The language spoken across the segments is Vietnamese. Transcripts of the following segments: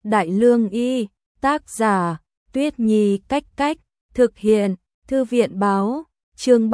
Đại Lương Y, tác giả, Tuyết Nhi Cách Cách, thực hiện, Thư viện báo, chương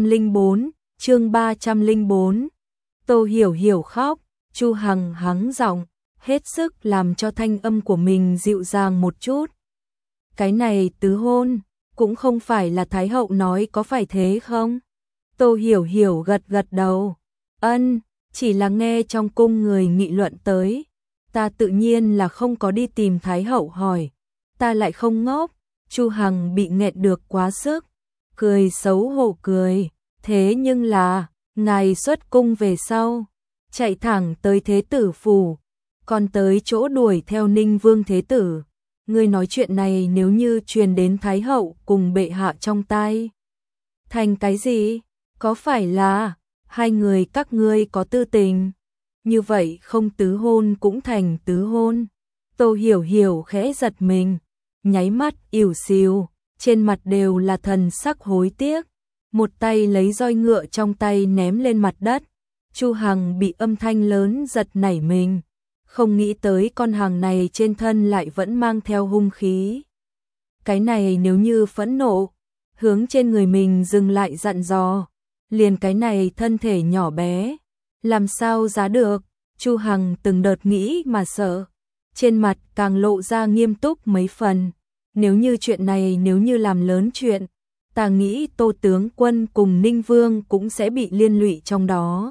304. Tô Hiểu Hiểu khóc, Chu Hằng hắng giọng, hết sức làm cho thanh âm của mình dịu dàng một chút. Cái này tứ hôn, cũng không phải là Thái hậu nói, có phải thế không? Tô Hiểu Hiểu gật gật đầu. Ân, chỉ là nghe trong cung người nghị luận tới. Ta tự nhiên là không có đi tìm Thái hậu hỏi. Ta lại không ngốc. Chu Hằng bị nghẹn được quá sức. Cười xấu hổ cười. Thế nhưng là, ngài xuất cung về sau. Chạy thẳng tới Thế tử phủ. Còn tới chỗ đuổi theo Ninh Vương Thế tử. Ngươi nói chuyện này nếu như truyền đến Thái hậu cùng bệ hạ trong tai. Thành cái gì? Có phải là hai người các ngươi có tư tình? Như vậy không tứ hôn cũng thành tứ hôn. Tô Hiểu Hiểu khẽ giật mình, nháy mắt ỉu xìu, trên mặt đều là thần sắc hối tiếc. Một tay lấy roi ngựa trong tay ném lên mặt đất. Chu Hằng bị âm thanh lớn giật nảy mình, không nghĩ tới con hàng này trên thân lại vẫn mang theo hung khí. Cái này nếu như phẫn nộ, hướng trên người mình dừng lại dặn dò, liền cái này thân thể nhỏ bé, làm sao giá được? Chu Hằng từng đợt nghĩ mà sợ, trên mặt càng lộ ra nghiêm túc mấy phần. Nếu như chuyện này nếu như làm lớn chuyện, ta nghĩ Tô tướng quân cùng Ninh Vương cũng sẽ bị liên lụy trong đó.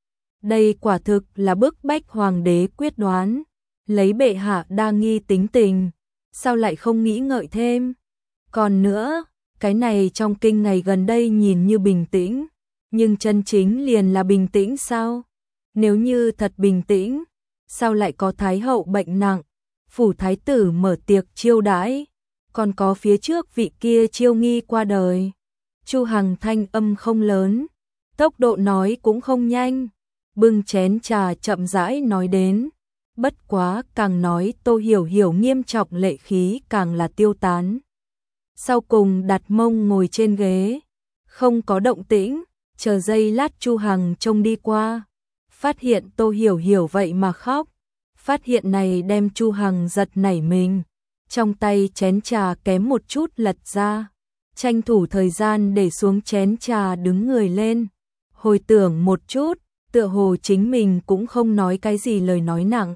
Đây quả thực là bức bách hoàng đế quyết đoán, lấy bệ hạ đa nghi tính tình, sao lại không nghĩ ngợi thêm? Còn nữa, cái này trong kinh ngày gần đây nhìn như bình tĩnh, nhưng chân chính liền là bình tĩnh sao? Nếu như thật bình tĩnh, sao lại có Thái hậu bệnh nặng, phủ thái tử mở tiệc chiêu đãi, còn có phía trước vị kia chiêu nghi qua đời? Chu Hằng thanh âm không lớn, tốc độ nói cũng không nhanh, bưng chén trà chậm rãi nói đến. Bất quá càng nói Tô Hiểu Hiểu nghiêm trọng lệ khí càng là tiêu tán. Sau cùng đặt mông ngồi trên ghế, không có động tĩnh, chờ giây lát Chu Hằng trông đi qua, phát hiện Tô Hiểu Hiểu vậy mà khóc. Phát hiện này đem Chu Hằng giật nảy mình, trong tay chén trà kém một chút lật ra, tranh thủ thời gian để xuống chén trà đứng người lên, hồi tưởng một chút, tựa hồ chính mình cũng không nói cái gì lời nói nặng.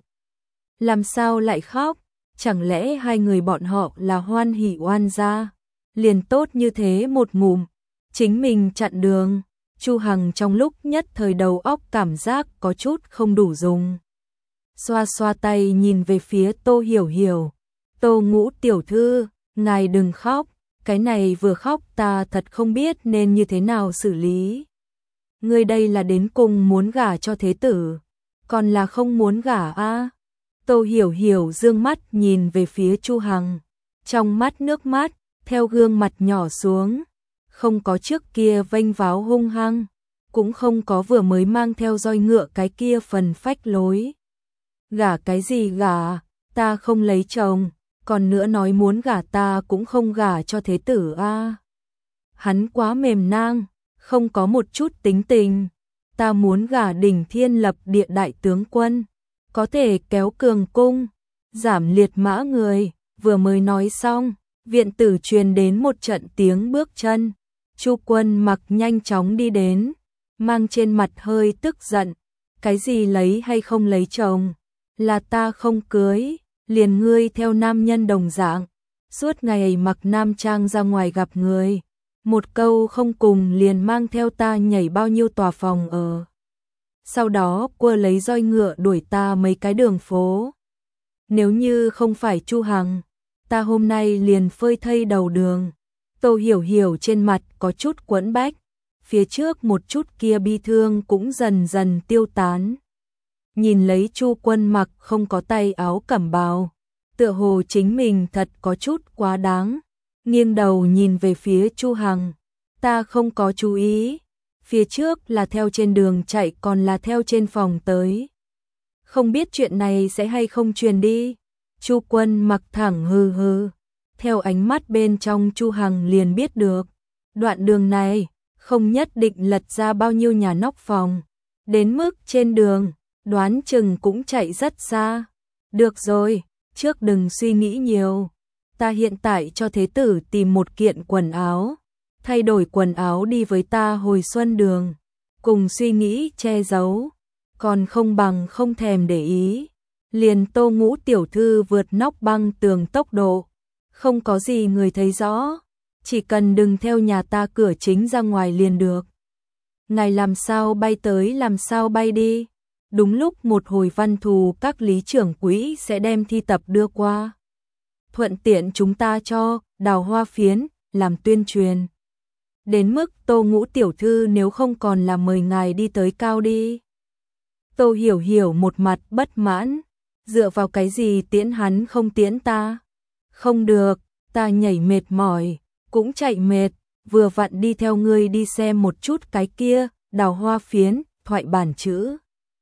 Làm sao lại khóc? Chẳng lẽ hai người bọn họ là hoan hỉ oan gia? Liền tốt như thế một ngụm, chính mình chặn đường. Chu Hằng trong lúc nhất thời đầu óc cảm giác có chút không đủ dùng. Xoa xoa tay nhìn về phía Tô Hiểu Hiểu. Tô Ngũ tiểu thư, ngài đừng khóc, cái này vừa khóc ta thật không biết nên như thế nào xử lý. Ngươi đây là đến cùng muốn gả cho thế tử, còn là không muốn gả a? Tô Hiểu Hiểu dương mắt nhìn về phía Chu Hằng, trong mắt nước mắt theo gương mặt nhỏ xuống, không có trước kia vênh váo hung hăng, cũng không có vừa mới mang theo roi ngựa cái kia phần phách lối. Gả cái gì gả, ta không lấy chồng, còn nữa nói muốn gả ta cũng không gả cho thế tử a. Hắn quá mềm nang, không có một chút tính tình. Ta muốn gả đỉnh thiên lập địa đại tướng quân, có thể kéo cường cung, giảm liệt mã người. Vừa mới nói xong, viện tử truyền đến một trận tiếng bước chân. Chu Quân Mặc nhanh chóng đi đến, mang trên mặt hơi tức giận. Cái gì lấy hay không lấy chồng? Là ta không cưới, liền ngươi theo nam nhân đồng dạng, suốt ngày mặc nam trang ra ngoài gặp người. Một câu không cùng liền mang theo ta nhảy bao nhiêu tòa phòng ở. Sau đó quơ lấy roi ngựa đuổi ta mấy cái đường phố. Nếu như không phải Chu Hằng, ta hôm nay liền phơi thây đầu đường. Tô Hiểu Hiểu trên mặt có chút quẫn bách, phía trước một chút kia bi thương cũng dần dần tiêu tán. Nhìn lấy Chu Quân Mặc không có tay áo cẩm bào, tựa hồ chính mình thật có chút quá đáng. Nghiêng đầu nhìn về phía Chu Hằng, ta không có chú ý, phía trước là theo trên đường chạy còn là theo trên phòng tới. Không biết chuyện này sẽ hay không truyền đi. Chu Quân Mặc thẳng hừ hừ, theo ánh mắt bên trong Chu Hằng liền biết được, đoạn đường này không nhất định lật ra bao nhiêu nhà nóc phòng, đến mức trên đường đoán chừng cũng chạy rất xa. Được rồi, trước đừng suy nghĩ nhiều. Ta hiện tại cho thế tử tìm một kiện quần áo, thay đổi quần áo đi với ta hồi xuân đường, cùng suy nghĩ che giấu, còn không bằng không thèm để ý. Liền Tô Ngũ tiểu thư vượt nóc băng tường tốc độ, không có gì người thấy rõ, chỉ cần đừng theo nhà ta cửa chính ra ngoài liền được. Ngài làm sao bay tới làm sao bay đi. Đúng lúc một hồi văn thù các lý trưởng quỹ sẽ đem thi tập đưa qua. Thuận tiện chúng ta cho Đào Hoa Phiến làm tuyên truyền. Đến mức Tô Ngũ tiểu thư nếu không còn là mời ngài đi tới cao đi. Tô Hiểu Hiểu một mặt bất mãn, dựa vào cái gì tiễn hắn không tiễn ta? Không được, ta nhảy mệt mỏi, cũng chạy mệt, vừa vặn đi theo ngươi đi xem một chút cái kia, Đào Hoa Phiến, thoại bản chữ.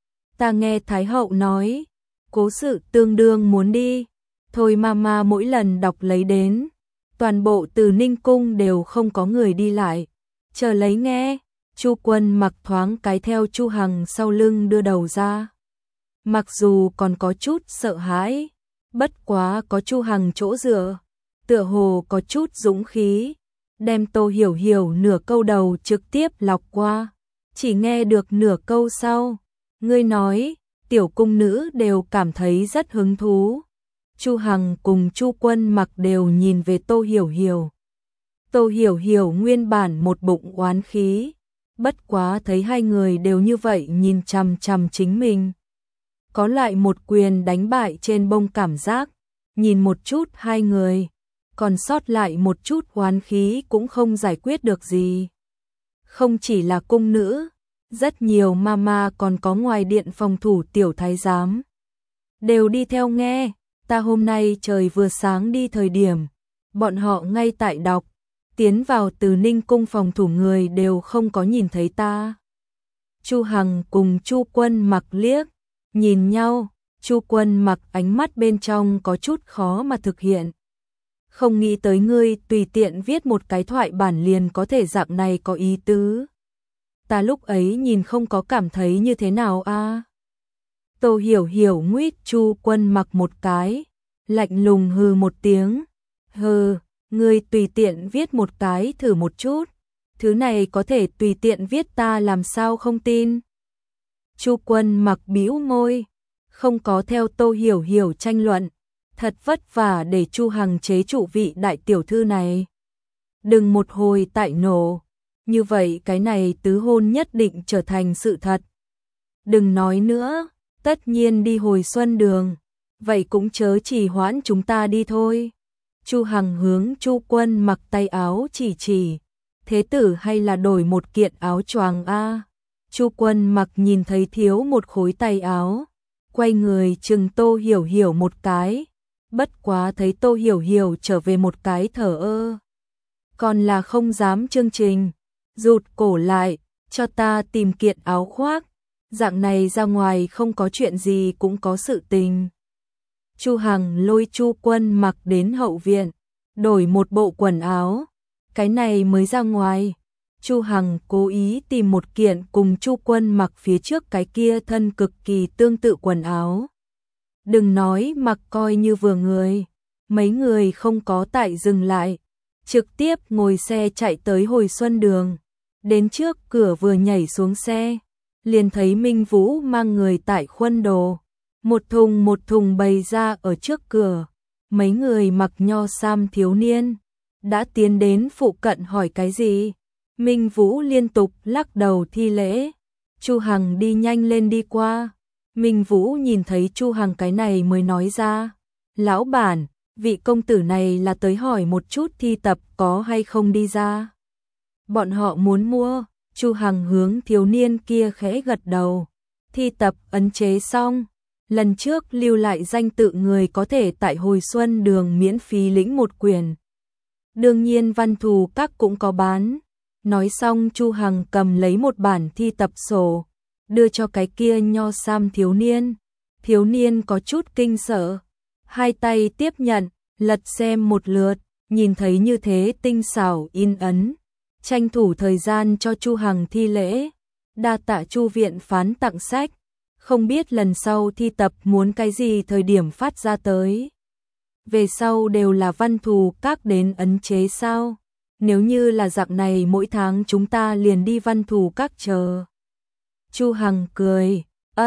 Ta nghe Thái hậu nói, cố sự tương đương muốn đi, thôi mama mỗi lần đọc lấy đến, toàn bộ từ Ninh Cung đều không có người đi lại, chờ lấy nghe. Chu Quân Mặc thoáng cái theo Chu Hằng sau lưng đưa đầu ra. Mặc dù còn có chút sợ hãi, bất quá có Chu Hằng chỗ dựa, tựa hồ có chút dũng khí, đem Tô Hiểu Hiểu nửa câu đầu trực tiếp lọc qua, chỉ nghe được nửa câu sau, ngươi nói, tiểu cung nữ đều cảm thấy rất hứng thú. Chu Hằng cùng Chu Quân Mặc đều nhìn về Tô Hiểu Hiểu. Tô Hiểu Hiểu nguyên bản một bụng oán khí, bất quá thấy hai người đều như vậy nhìn chằm chằm chính mình, có lại một quyền đánh bại trên bông cảm giác, nhìn một chút hai người, còn sót lại một chút oán khí cũng không giải quyết được gì. Không chỉ là cung nữ, rất nhiều mama còn có ngoài điện phòng thủ tiểu thái giám, đều đi theo nghe. Ta hôm nay trời vừa sáng đi thời điểm, bọn họ ngay tại đọc, tiến vào từ Ninh Cung phòng thủ người đều không có nhìn thấy ta. Chu Hằng cùng Chu Quân Mặc liếc nhìn nhau, Chu Quân Mặc ánh mắt bên trong có chút khó mà thực hiện. Không nghĩ tới ngươi tùy tiện viết một cái thoại bản liền có thể dạng này có ý tứ. Ta lúc ấy nhìn không có cảm thấy như thế nào a. Tô Hiểu Hiểu nguyết Chu Quân Mặc một cái, lạnh lùng hừ một tiếng. Hừ, ngươi tùy tiện viết một cái thử một chút, thứ này có thể tùy tiện viết ta làm sao không tin. Chu Quân Mặc bĩu môi, không có theo Tô Hiểu Hiểu tranh luận, thật vất vả để Chu Hằng chế trụ vị đại tiểu thư này. Đừng một hồi tại nổ, như vậy cái này tứ hôn nhất định trở thành sự thật. Đừng nói nữa, tất nhiên đi hồi xuân đường, vậy cũng chớ trì hoãn chúng ta đi thôi. Chu Hằng hướng Chu Quân Mặc tay áo chỉ, thế tử hay là đổi một kiện áo choàng a. Chu Quân Mặc nhìn thấy thiếu một khối tay áo, quay người chừng Tô Hiểu Hiểu một cái, bất quá thấy Tô Hiểu Hiểu trở về một cái thở ơ. Còn là không dám chương trình, rụt cổ lại, cho ta tìm kiện áo khoác, dạng này ra ngoài không có chuyện gì cũng có sự tình. Chu Hằng lôi Chu Quân Mặc đến hậu viện, đổi một bộ quần áo, cái này mới ra ngoài. Chu Hằng cố ý tìm một kiện cùng Chu Quân Mặc phía trước cái kia thân cực kỳ tương tự quần áo. Đừng nói mặc coi như vừa người, mấy người không có tại dừng lại, trực tiếp ngồi xe chạy tới hồi xuân đường. Đến trước cửa vừa nhảy xuống xe, liền thấy Minh Vũ mang người tại khuôn đồ, một thùng bày ra ở trước cửa. Mấy người mặc nho sam thiếu niên đã tiến đến phụ cận hỏi cái gì. Minh Vũ liên tục lắc đầu thi lễ. Chu Hằng đi nhanh lên đi qua. Minh Vũ nhìn thấy Chu Hằng cái này mới nói ra, lão bản, vị công tử này là tới hỏi một chút thi tập có hay không đi ra. Bọn họ muốn mua. Chu Hằng hướng thiếu niên kia khẽ gật đầu. Thi tập ấn chế xong, lần trước lưu lại danh tự người có thể tại hồi xuân đường miễn phí lĩnh một quyển. Đương nhiên văn thù các cũng có bán. Nói xong Chu Hằng cầm lấy một bản thi tập sổ, đưa cho cái kia nho sam thiếu niên. Thiếu niên có chút kinh sợ, hai tay tiếp nhận, lật xem một lượt, nhìn thấy như thế tinh xảo in ấn, tranh thủ thời gian cho Chu Hằng thi lễ. Đa tạ Chu viện phán tặng sách, không biết lần sau thi tập muốn cái gì thời điểm phát ra tới. về sau đều là Văn Thù Các đến ấn chế sao? Nếu như là dạng này mỗi tháng chúng ta liền đi Văn Thù Các chờ. Chu Hằng cười,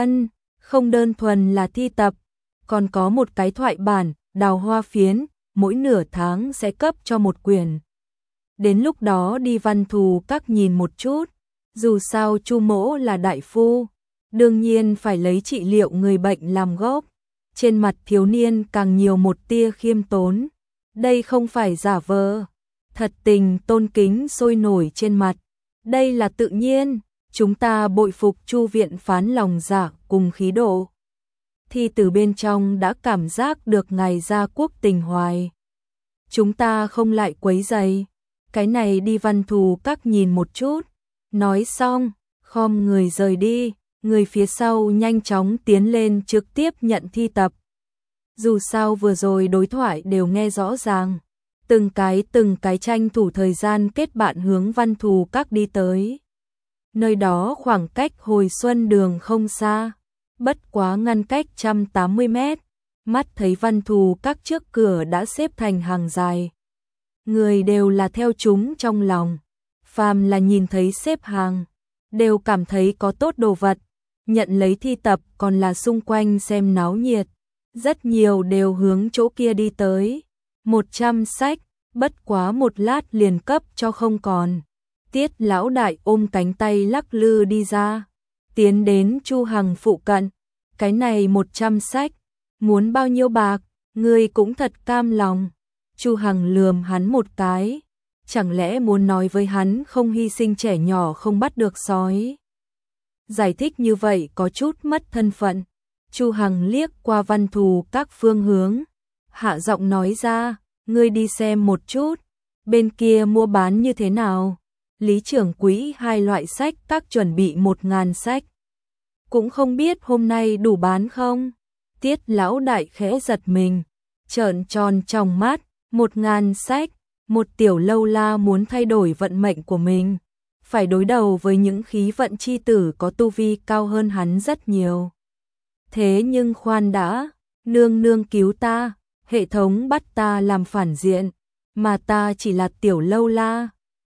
không đơn thuần là thi tập, còn có một cái thoại bản, Đào Hoa Phiến, mỗi nửa tháng sẽ cấp cho một quyển. Đến lúc đó đi Văn Thù Các nhìn một chút, dù sao Chu mỗ là đại phu, đương nhiên phải lấy trị liệu người bệnh làm gốc. Trên mặt thiếu niên càng nhiều một tia khiêm tốn, đây không phải giả vờ, thật tình tôn kính sôi nổi trên mặt, đây là tự nhiên, chúng ta bội phục Chu viện phán lòng dạ cùng khí độ. Thì từ bên trong đã cảm giác được ngài gia quốc tình hoài. Chúng ta không lại quấy rầy, cái này đi Văn Thù Các nhìn một chút. Nói xong, khom người rời đi, người phía sau nhanh chóng tiến lên trực tiếp nhận thi tập. Dù sao vừa rồi đối thoại đều nghe rõ ràng, từng cái tranh thủ thời gian kết bạn hướng Văn Thù Các đi tới. Nơi đó khoảng cách Hồi Xuân Đường không xa, bất quá ngăn cách 180 mét, mắt thấy Văn Thù Các trước cửa đã xếp thành hàng dài. Người đều là theo chúng trong lòng, phàm là nhìn thấy xếp hàng, đều cảm thấy có tốt đồ vật, nhận lấy thi tập còn là xung quanh xem náo nhiệt, rất nhiều đều hướng chỗ kia đi tới. 100 sách, bất quá một lát liền cấp cho không còn. Tiết lão đại ôm cánh tay lắc lư đi ra, tiến đến Chu Hằng phụ cận, cái này 100 sách, muốn bao nhiêu bạc, ngươi cũng thật cam lòng. Chu Hằng lườm hắn một cái, chẳng lẽ muốn nói với hắn không hy sinh trẻ nhỏ không bắt được sói. Giải thích như vậy có chút mất thân phận. Chu Hằng liếc qua Văn Thù Các phương hướng, hạ giọng nói ra, ngươi đi xem một chút, bên kia mua bán như thế nào. Lý trưởng quỹ 2 loại sách các chuẩn bị 1000 sách. Cũng không biết hôm nay đủ bán không? Tiết lão đại khẽ giật mình, trợn tròn trong mắt, 1000 sách, một tiểu lâu la muốn thay đổi vận mệnh của mình, phải đối đầu với những khí vận chi tử có tu vi cao hơn hắn rất nhiều. Thế nhưng khoan đã, nương nương cứu ta, hệ thống bắt ta làm phản diện, mà ta chỉ là tiểu lâu la.